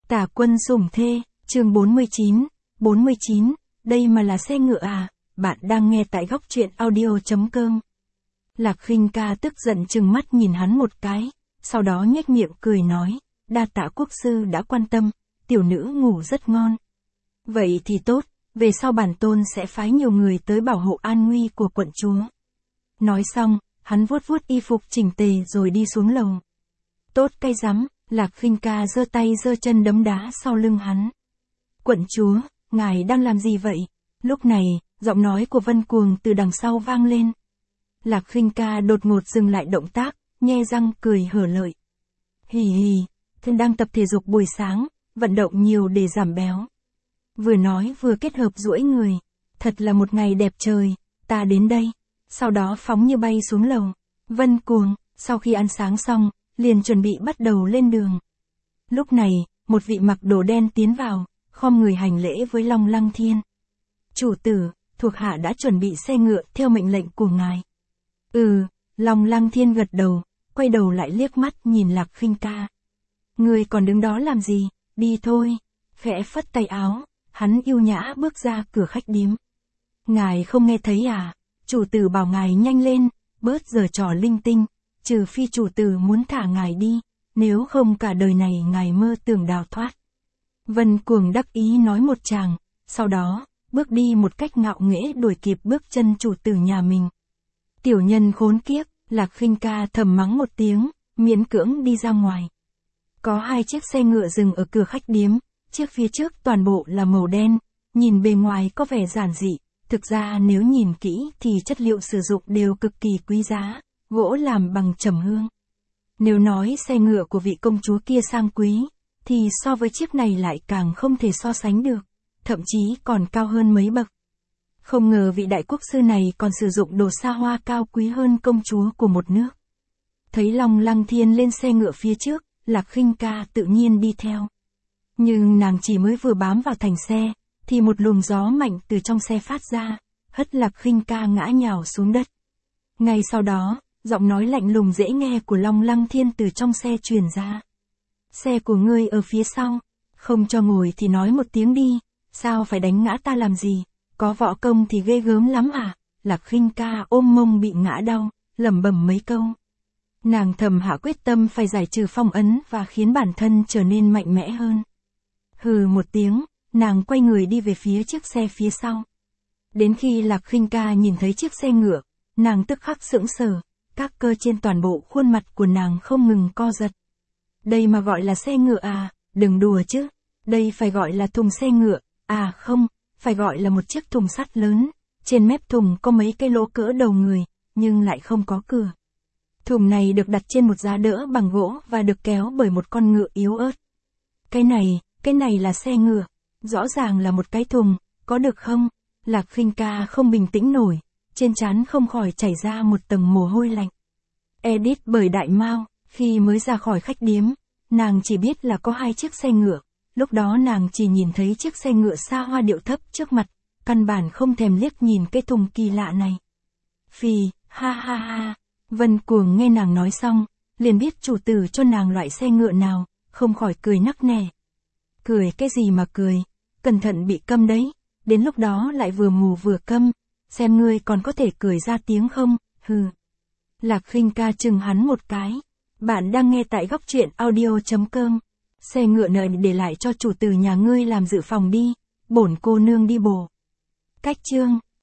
Tả Quân Sủng Thê, chương 49, đây mà là xe ngựa à, bạn đang nghe tại góc truyện audio.com. Lạc Khinh Ca tức giận trừng mắt nhìn hắn một cái, sau đó nhếch miệng cười nói, đa tạ quốc sư đã quan tâm, tiểu nữ ngủ rất ngon. Vậy thì tốt, về sau bản tôn sẽ phái nhiều người tới bảo hộ an nguy của quận chúa. Nói xong, hắn vuốt vuốt y phục chỉnh tề rồi đi xuống lầu. Tốt cái rắm, Lạc Khinh Ca giơ tay giơ chân đấm đá sau lưng hắn. Quận chúa, ngài đang làm gì vậy? Lúc này, giọng nói của Vân Cuồng từ đằng sau vang lên. Lạc Khinh Ca đột ngột dừng lại động tác, nhe răng cười hở lợi. Hì hì, thân đang tập thể dục buổi sáng, vận động nhiều để giảm béo. Vừa nói vừa kết hợp duỗi người. Thật là một ngày đẹp trời, ta đến đây. Sau đó phóng như bay xuống lầu. Vân Cuồng, sau khi ăn sáng xong, liền chuẩn bị bắt đầu lên đường. Lúc này, một vị mặc đồ đen tiến vào, khom người hành lễ với Long Lăng Thiên. Chủ tử, thuộc hạ đã chuẩn bị xe ngựa theo mệnh lệnh của ngài. Long Lăng Thiên gật đầu, quay đầu lại liếc mắt nhìn Lạc Khinh Ca. Người còn đứng đó làm gì, đi thôi. Khẽ phất tay áo, hắn yêu nhã bước ra cửa khách điếm. Ngài không nghe thấy à, chủ tử bảo ngài nhanh lên, bớt giở trò linh tinh, trừ phi chủ tử muốn thả ngài đi, nếu không cả đời này ngài mơ tưởng đào thoát. Vân Cuồng đắc ý nói một tràng, sau đó, bước đi một cách ngạo nghễ đuổi kịp bước chân chủ tử nhà mình. Tiểu nhân khốn kiếp, Lạc Khinh Ca thầm mắng một tiếng, miễn cưỡng đi ra ngoài. Có hai chiếc xe ngựa dừng ở cửa khách điếm, chiếc phía trước toàn bộ là màu đen, nhìn bề ngoài có vẻ giản dị, thực ra nếu nhìn kỹ thì chất liệu sử dụng đều cực kỳ quý giá, gỗ làm bằng trầm hương. Nếu nói xe ngựa của vị công chúa kia sang quý, thì so với chiếc này lại càng không thể so sánh được, thậm chí còn cao hơn mấy bậc. Không ngờ vị đại quốc sư này còn sử dụng đồ xa hoa cao quý hơn công chúa của một nước. Thấy Long Lăng Thiên lên xe ngựa phía trước, Lạc Khinh Ca tự nhiên đi theo. Nhưng nàng chỉ mới vừa bám vào thành xe, thì một luồng gió mạnh từ trong xe phát ra, hất Lạc Khinh Ca ngã nhào xuống đất. Ngay sau đó, giọng nói lạnh lùng dễ nghe của Long Lăng Thiên từ trong xe truyền ra. Xe của ngươi ở phía sau, không cho ngồi thì nói một tiếng đi, sao phải đánh ngã ta làm gì, có võ công thì ghê gớm lắm à. Lạc Khinh Ca ôm mông bị ngã đau, lẩm bẩm mấy câu. Nàng thầm hạ quyết tâm phải giải trừ phong ấn và khiến bản thân trở nên mạnh mẽ hơn. Hừ một tiếng, nàng quay người đi về phía chiếc xe phía sau. Đến khi Lạc Khinh Ca nhìn thấy chiếc xe ngựa, nàng tức khắc sững sờ, các cơ trên toàn bộ khuôn mặt của nàng không ngừng co giật. Đây mà gọi là xe ngựa à, đừng đùa chứ, đây phải gọi là thùng xe ngựa, à không, phải gọi là một chiếc thùng sắt lớn, trên mép thùng có mấy cái lỗ cỡ đầu người, nhưng lại không có cửa. Thùng này được đặt trên một giá đỡ bằng gỗ và được kéo bởi một con ngựa yếu ớt. Cái này là xe ngựa, rõ ràng là một cái thùng, có được không? Lạc Khinh Ca không bình tĩnh nổi, trên trán không khỏi chảy ra một tầng mồ hôi lạnh. Edit bởi Đại Mao, khi mới ra khỏi khách điếm, nàng chỉ biết là có hai chiếc xe ngựa, lúc đó nàng chỉ nhìn thấy chiếc xe ngựa xa hoa điệu thấp trước mặt, căn bản không thèm liếc nhìn cái thùng kỳ lạ này. Phì, ha ha ha, Vân Cuồng nghe nàng nói xong, liền biết chủ tử cho nàng loại xe ngựa nào, không khỏi cười nắc nẻ. Cười cái gì mà cười, cẩn thận bị câm đấy, đến lúc đó lại vừa mù vừa câm, xem ngươi còn có thể cười ra tiếng không, hừ. Lạc Khinh Ca chừng hắn một cái. Bạn đang nghe tại góc truyện audio.com. Xe ngựa này để lại cho chủ tử nhà ngươi làm dự phòng đi, bổn cô nương đi bổ. Cách chương